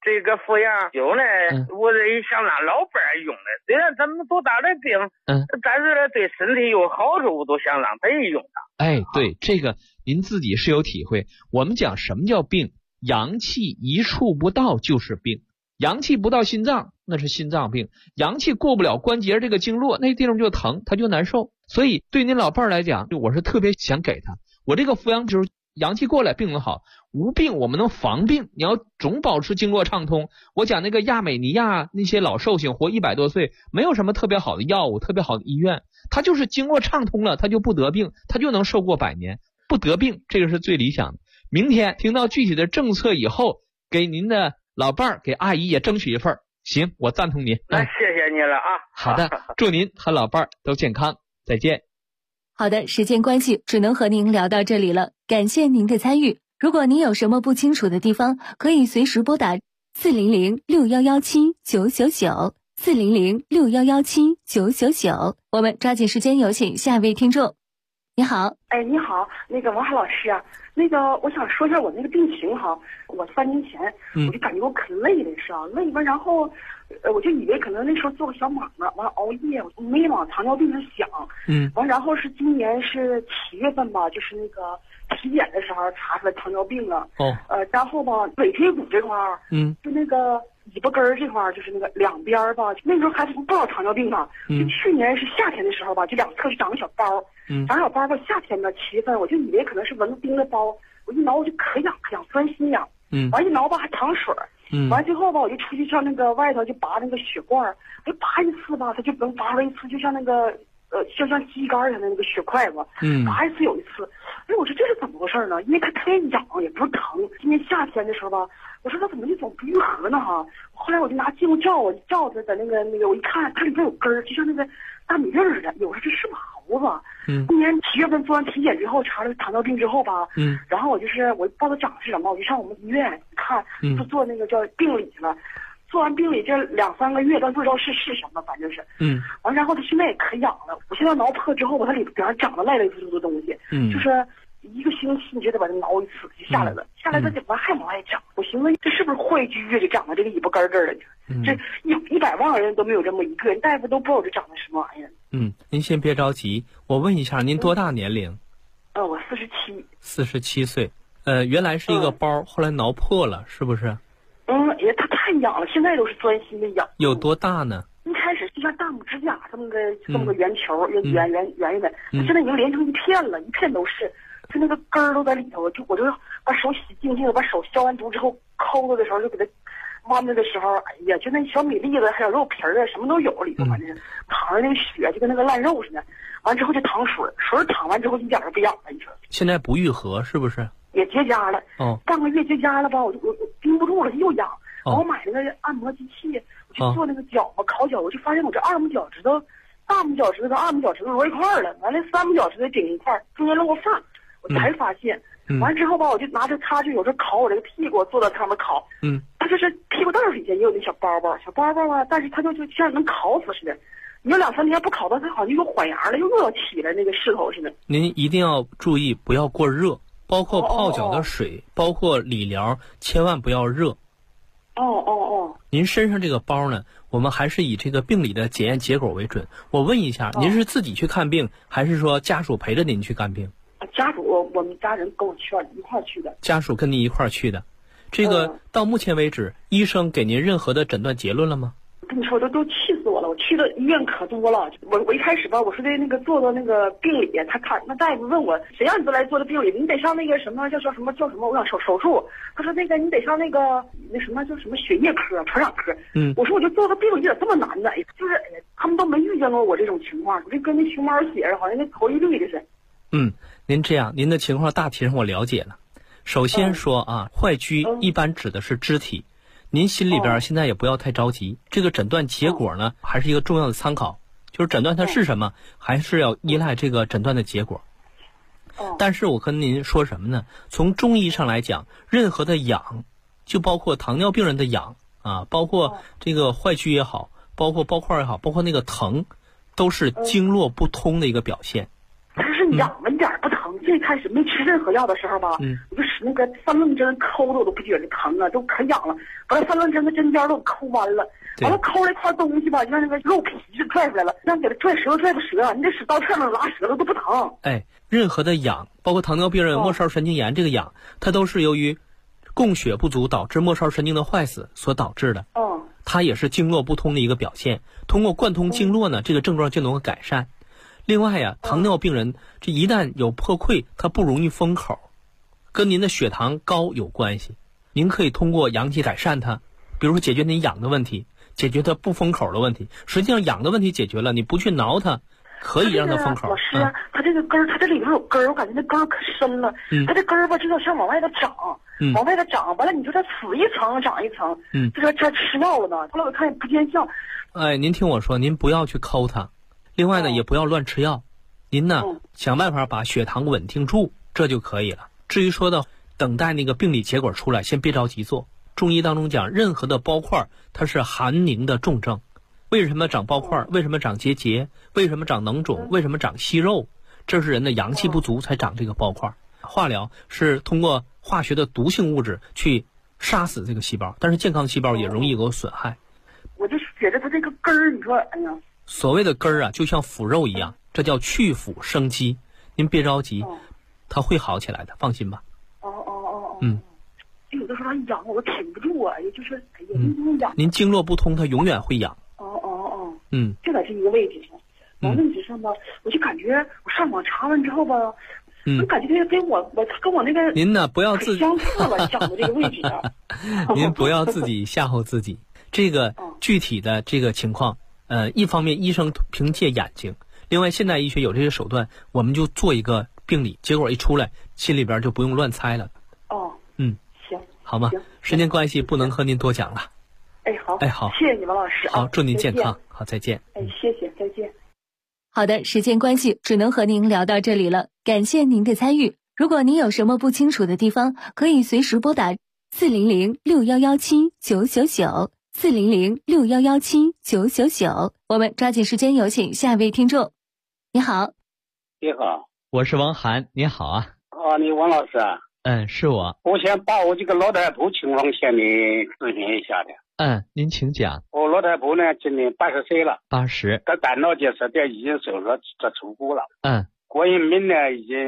这个扶阳酒呢，我这想让老伴儿用的，虽然咱们多大的病，但是呢对身体有好处，我都想让他也用它。 哎，对，这个您自己是有体会。我们讲什么叫病？阳气一处不到就是病。阳气不到心脏，那是心脏病；阳气过不了关节这个经络，那地方就疼，他就难受。所以对您老伴儿来讲，我是特别想给他。我这个扶阳就是阳气过来，病能好。无病我们能防病，你要总保持经络畅通。我讲那个亚美尼亚那些老寿星活100多岁，没有什么特别好的药物，特别好的医院，他就是经络畅通了，他就不得病，他就能寿过100年，不得病，这个是最理想的。明天听到具体的政策以后，给您的老伴儿给阿姨也争取一份。行，我赞同您。 那谢谢你了啊。 好的，祝您和老伴儿都健康，再见。 好的，时间关系只能和您聊到这里了，感谢您的参与。如果您有什么不清楚的地方，可以随时拨打400-6117-999，400-6117-999。我们抓紧时间有请下一位听众。你好。 哎，你好，那个王海老师啊，那个我想说一下我那个病情哈。我3年前我就感觉我可累了是啊，累吧，然后我就以为可能那时候做个小买卖，完熬夜，我没往糖尿病上想。完然后是今年是7月份吧，就是那个体检的时候查出来糖尿病了。然后吧，尾椎骨这块儿，就那个尾巴根儿这块儿，就是那个两边吧，那时候还不知道糖尿病呢。就去年是夏天的时候吧，就两侧就长个小包，长小包吧，夏天呢7月份我就以为可能是蚊子叮的包，我一挠我就可痒，钻心痒。完一挠吧还淌水。完最后吧，我就出去上那个外头就拔那个血罐，就拔一次吧，它就能拔出来一次，就像那个就像鸡肝似的那个血块子，拔一次有一次。哎，我说这是怎么回事呢？因为它特别痒，也不是疼。今年夏天的时候吧，我说它怎么就总不愈合呢哈？后来我就拿镜子照，我照着在那个我一看，它里边有根儿，就像那个大米粒似的。有时候这是不是猴子？今年7月份做完体检之后，查了糖尿病之后吧，然后我报的长是什么？我就上我们医院看，就做那个叫病理了。做完病理这2-3个月，但不知道是什么，反正是。完然后它现在也可痒了。我现在挠破之后吧，它里边长了赖赖嘟嘟的东西，就是1个星期你就得把它挠一次就下来了，下来它怎么还往外长？我寻思这是不是坏疽就长到这个尾巴根儿这儿了？这100万人都没有这么一个，大夫都不知道这长的什么玩意儿。 您先别着急，我问一下您多大年龄？ 我47。 47岁。原来是一个包，后来挠破了，是不是？ 它太痒了，现在都是钻心的痒。 有多大呢？ 一开始就像大拇指甲这么个圆球，圆的，现在已经连成一片了，一片都是，就那个根儿都在里头。我就把手洗净净的，把手消完毒之后，抠了的时候就给它弯着的时候，哎呀，就那小米粒子还有肉皮儿啊，什么都有里头，反正淌着那个血就跟那个烂肉似的。完之后就淌水淌完之后一点都不痒了，你说。现在不愈合是不是？也结痂了。半个月结痂了吧，我盯不住了，又痒。我买那个按摩机器，我去做那个脚嘛，烤脚，我就发现我这2拇脚趾头、大拇脚趾头跟2拇脚趾头摞一块了，完了3拇脚趾头顶一块，中间露个缝，我才发现。完之后吧，我就拿着它，就有时候烤我这个屁股，坐到上面烤。它就是屁股蛋底下也有那小包包啊，但是它就像能烤死似的。你要2-3天不烤它，它好像又缓牙了，又要起来那个势头似的。您一定要注意，不要过热，包括泡脚的水，包括理疗，千万不要热。您身上这个包呢，我们还是以这个病理的检验结果为准。我问一下，您是自己去看病，还是说家属陪着您去看病？家属，我们家人跟我去一块去的。家属跟您一块去的，这个到目前为止，医生给您任何的诊断结论了吗？跟你说，都气死我了！我去的医院可多了。我一开始吧，我说的那个做那个病理，他看那大夫问我，谁让你都来做的病理？你得上那个什么叫什么？我想手术。他说那个你得上那什么叫什么血液科、传染科。我说我就做个病理，咋这么难呢？就是他们都没遇见过我这种情况，我就跟那熊猫血似，好像那头一绿的是。您这样，您的情况大体上我了解了。首先说啊，坏疽一般指的是肢体。您心里边现在也不要太着急，这个诊断结果呢，还是一个重要的参考，就是诊断它是什么，还是要依赖这个诊断的结果。但是我跟您说什么呢？从中医上来讲，任何的痒，就包括糖尿病人的痒啊，包括这个坏疽也好，包括包块也好，包括那个疼，都是经络不通的一个表现。它是痒了一点不疼， 最开始没吃任何药的时候吧，我就使那个3棱针抠的我都不觉得疼啊，都可痒了。完了3棱针的针尖都抠弯了，完了抠了一块东西吧，就像那个肉皮是拽出来了，让给它拽折拽不折，你得使刀片能拉折了都不疼。 任何的痒，包括糖尿病人末梢神经炎这个痒，它都是由于供血不足导致末梢神经的坏死所导致的。它也是经络不通的一个表现。通过贯通经络呢，这个症状就能够改善。另外呀，糖尿病人这一旦有破溃，它不容易封口，跟您的血糖高有关系。您可以通过阳气改善它，比如说解决您痒的问题，解决它不封口的问题。实际上痒的问题解决了，你不去挠它，可以让它封口。 老师，它这个根儿，它这里边有根儿，我感觉那根儿可深了。它这根儿吧，就像往外头长，往外头长，完了你说它死一层长一层。就说这吃药了呢，后来我看也不见效。 您听我说，您不要去抠它。另外呢，也不要乱吃药，您呢想办法把血糖稳定住，这就可以了。至于说的等待那个病理结果出来，先别着急做。中医当中讲，任何的包块它是寒凝的重症。为什么长包块？为什么长结节？为什么长脓肿？为什么长息肉？这是人的阳气不足才长这个包块。化疗是通过化学的毒性物质去杀死这个细胞，但是健康细胞也容易有损害。 我就觉得它这个根儿，你说，哎呀。 所谓的根儿啊，就像腐肉一样，这叫去腐生肌。您别着急，它会好起来的，放心吧。 有的时候它痒，我挺不住啊，也就是痒。 您经络不通，它永远会痒。 就在这一个位置上。位置上吧，我就感觉我上网查完之后吧，我感觉它跟我那个您呢不要自己相似了，长的这个位置上。 您不要自己吓唬自己。这个具体的这个情况。一方面医生凭借眼睛，另外现代医学有这些手段，我们就做一个病理，结果一出来，心里边就不用乱猜了。 行， 好吗？时间关系不能和您多讲了。 好，谢谢你们老师。 好，祝您健康。好，再见。 谢谢，再见。 好的，时间关系只能和您聊到这里了，感谢您的参与。如果您有什么不清楚的地方，可以随时拨打400-6117-999。400-6117-999，我们抓紧时间有请下一位听众。你好。 你好， 我是王涵，你好啊。 你王老师啊？ 是我。 我想把我这个老太婆情况向你咨询一下的。 您请讲。 我老太婆呢，今年80岁了。 80。 她胆脑结石的已经手术做出过了。冠心病呢，已经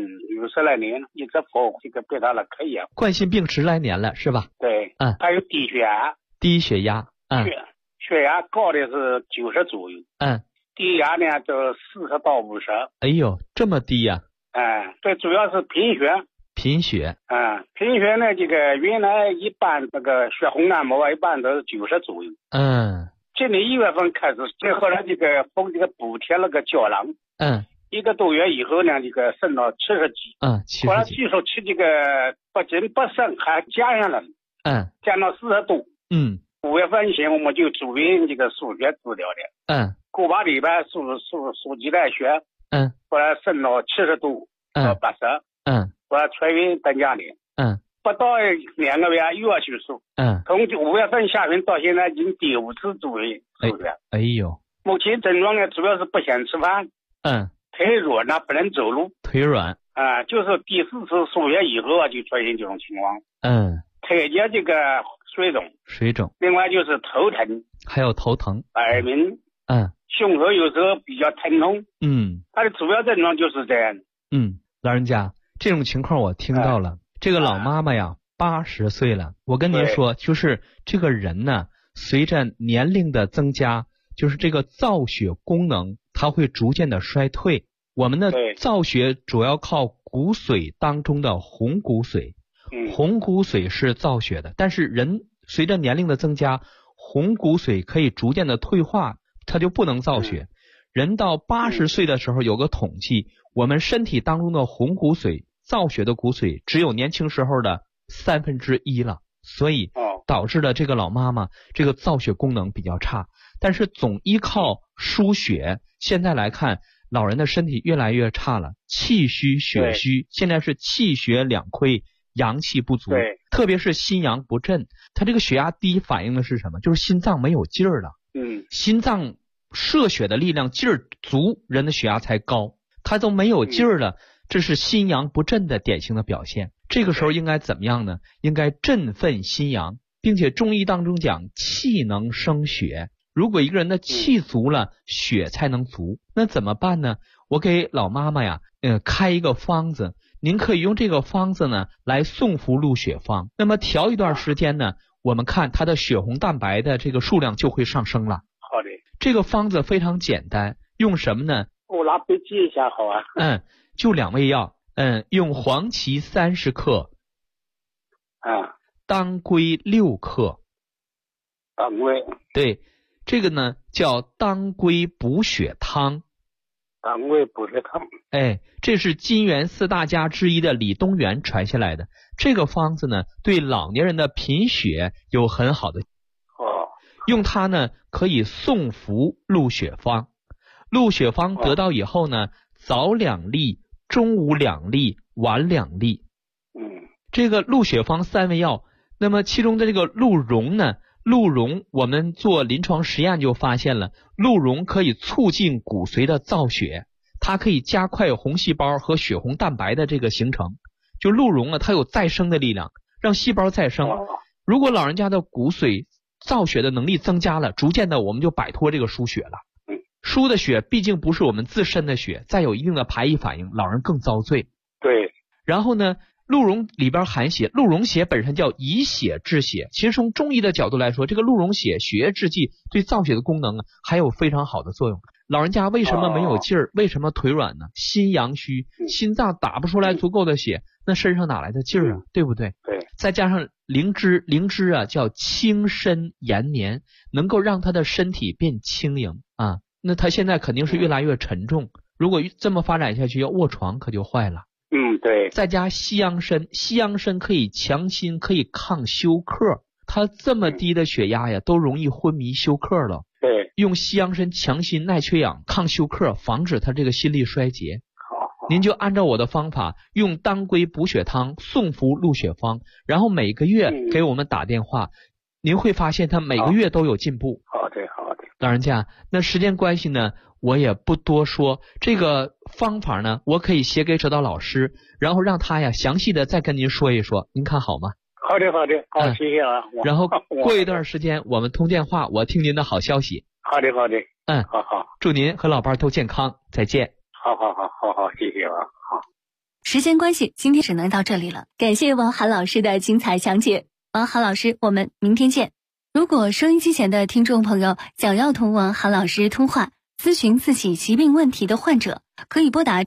50来年了，一直服这个对她的可以。 冠心病10来年了，是吧？ 对。还有低血压。 低血压， 血压高的是90左右，低压呢就40到50。 哎呦，这么低呀！ 对，主要是贫血。 贫血， 贫血呢，这个原来一般这个血红按摩一般都是90左右。今年1月份开始，结合了这个封这个补贴那个胶囊。1个多月以后呢，这个升到70几。后来据说吃这个不仅不升，还加上了。降到40度。5月份前我们就住院这个输血治疗的。过8礼拜输几袋血。后来升到70度到80。后来出院等家里。不到2个月又要去输。从5月份下旬到现在已经第5次住院输血。 哎呦！ 目前症状呢，主要是不想吃饭。腿软了，不能走路。 腿软。 就是第4次输血以后就出现这种情况。腿脚这个水肿，另外就是头疼， 还有头疼、 耳鸣，胸口有时候比较疼痛，它的主要症状就是这样。 老人家，这种情况我听到了。这个老妈妈呀，80岁了，我跟您说，就是这个人呢，随着年龄的增加，就是这个造血功能，它会逐渐的衰退。我们的造血主要靠骨髓当中的红骨髓。红骨髓是造血的，但是人随着年龄的增加，红骨髓可以逐渐的退化，它就不能造血。人到80岁的时候，有个统计，我们身体当中的红骨髓造血的骨髓只有年轻时候的1/3了，所以导致了这个老妈妈这个造血功能比较差。但是总依靠输血，现在来看老人的身体越来越差了，气虚血虚，现在是气血两亏，阳气不足，特别是心阳不振。他这个血压低反映的是什么？就是心脏没有劲儿了。心脏射血的力量劲儿足，人的血压才高。他都没有劲儿了， 这是心阳不振的典型的表现。这个时候应该怎么样呢？应该振奋心阳，并且中医当中讲气能生血，如果一个人的气足了，血才能足。那怎么办呢？我给老妈妈呀开一个方子，您可以用这个方子呢来送服鹿血方。那么调一段时间呢，我们看她的血红蛋白的这个数量就会上升了。 好的。 这个方子非常简单，用什么呢？ 我拿笔记一下好啊。 就2味药。用黄芪30克，当归6克。 当归。 对，这个呢叫当归补血汤。 当归补血汤。 这是金元4大家之一的李东垣传下来的。这个方子呢，对老年人的贫血有很好的。用它呢可以送服鹿血方。鹿血方得到以后呢，早2粒。中午2粒，晚2粒。这个鹿血方3味药，那么其中的这个鹿茸呢，鹿茸我们做临床实验就发现了，鹿茸可以促进骨髓的造血，它可以加快红细胞和血红蛋白的这个形成。就鹿茸啊，它有再生的力量，让细胞再生。如果老人家的骨髓造血的能力增加了，逐渐的我们就摆脱这个输血了。输的血毕竟不是我们自身的血，再有一定的排异反应，老人更遭罪。 对。 然后呢，鹿茸里边含血，鹿茸血本身叫以血治血。其实从中医的角度来说，这个鹿茸血血液制剂对造血的功能还有非常好的作用。老人家为什么没有劲儿？为什么腿软呢？心阳虚，心脏打不出来足够的血，那身上哪来的劲儿啊？对不对？ 对。 再加上灵芝啊叫轻身延年，能够让他的身体变轻盈啊。那他现在肯定是越来越沉重，如果这么发展下去，要卧床可就坏了。 对。 再加西洋参，西洋参可以强心，可以抗休克。他这么低的血压呀，都容易昏迷休克了。 对。 用西洋参强心耐缺氧抗休克，防止他这个心力衰竭。 好。 您就按照我的方法，用当归补血汤送服鹿血方，然后每个月给我们打电话，您会发现他每个月都有进步。 好的。 老人家，那时间关系呢，我也不多说。这个方法呢，我可以写给指导老师，然后让他呀详细的再跟您说一说，您看好吗？ 好的，好，谢谢啊。 然后过一段时间我们通电话，我听您的好消息。 好的。好。 祝您和老伴都健康，再见。 好，谢谢啊。好。 时间关系，今天只能到这里了。感谢王涵老师的精彩讲解。王涵老师，我们明天见。如果收音机前的听众朋友想要同王涵老师通话咨询自己疾病问题的患者，可以拨打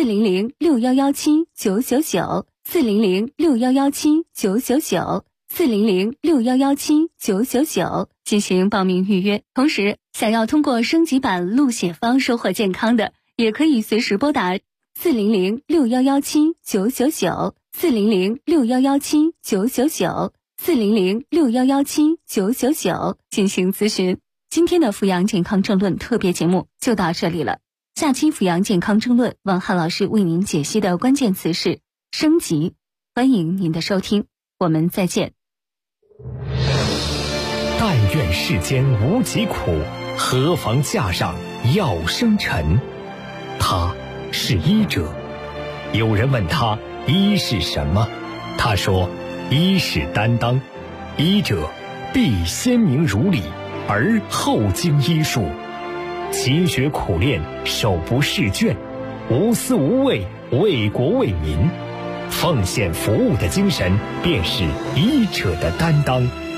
400-6117-999 400-6117-999 400-6117-999进行报名预约。同时，想要通过升级版鹿血方收获健康的，也可以随时拨打400-6117-999 400-6117-999 400-6117-999进行咨询。今天的阜阳健康争论特别节目就到这里了。下期阜阳健康争论，王涵老师为您解析的关键词是升级。欢迎您的收听，我们再见。 但愿世间无疾苦，何妨架上药生尘。他是医者。有人问他医是什么，他说医是担当，医者必先明如理，而后经医术，勤学苦练，手不释卷，无私无畏，为国为民，奉献服务的精神便是医者的担当。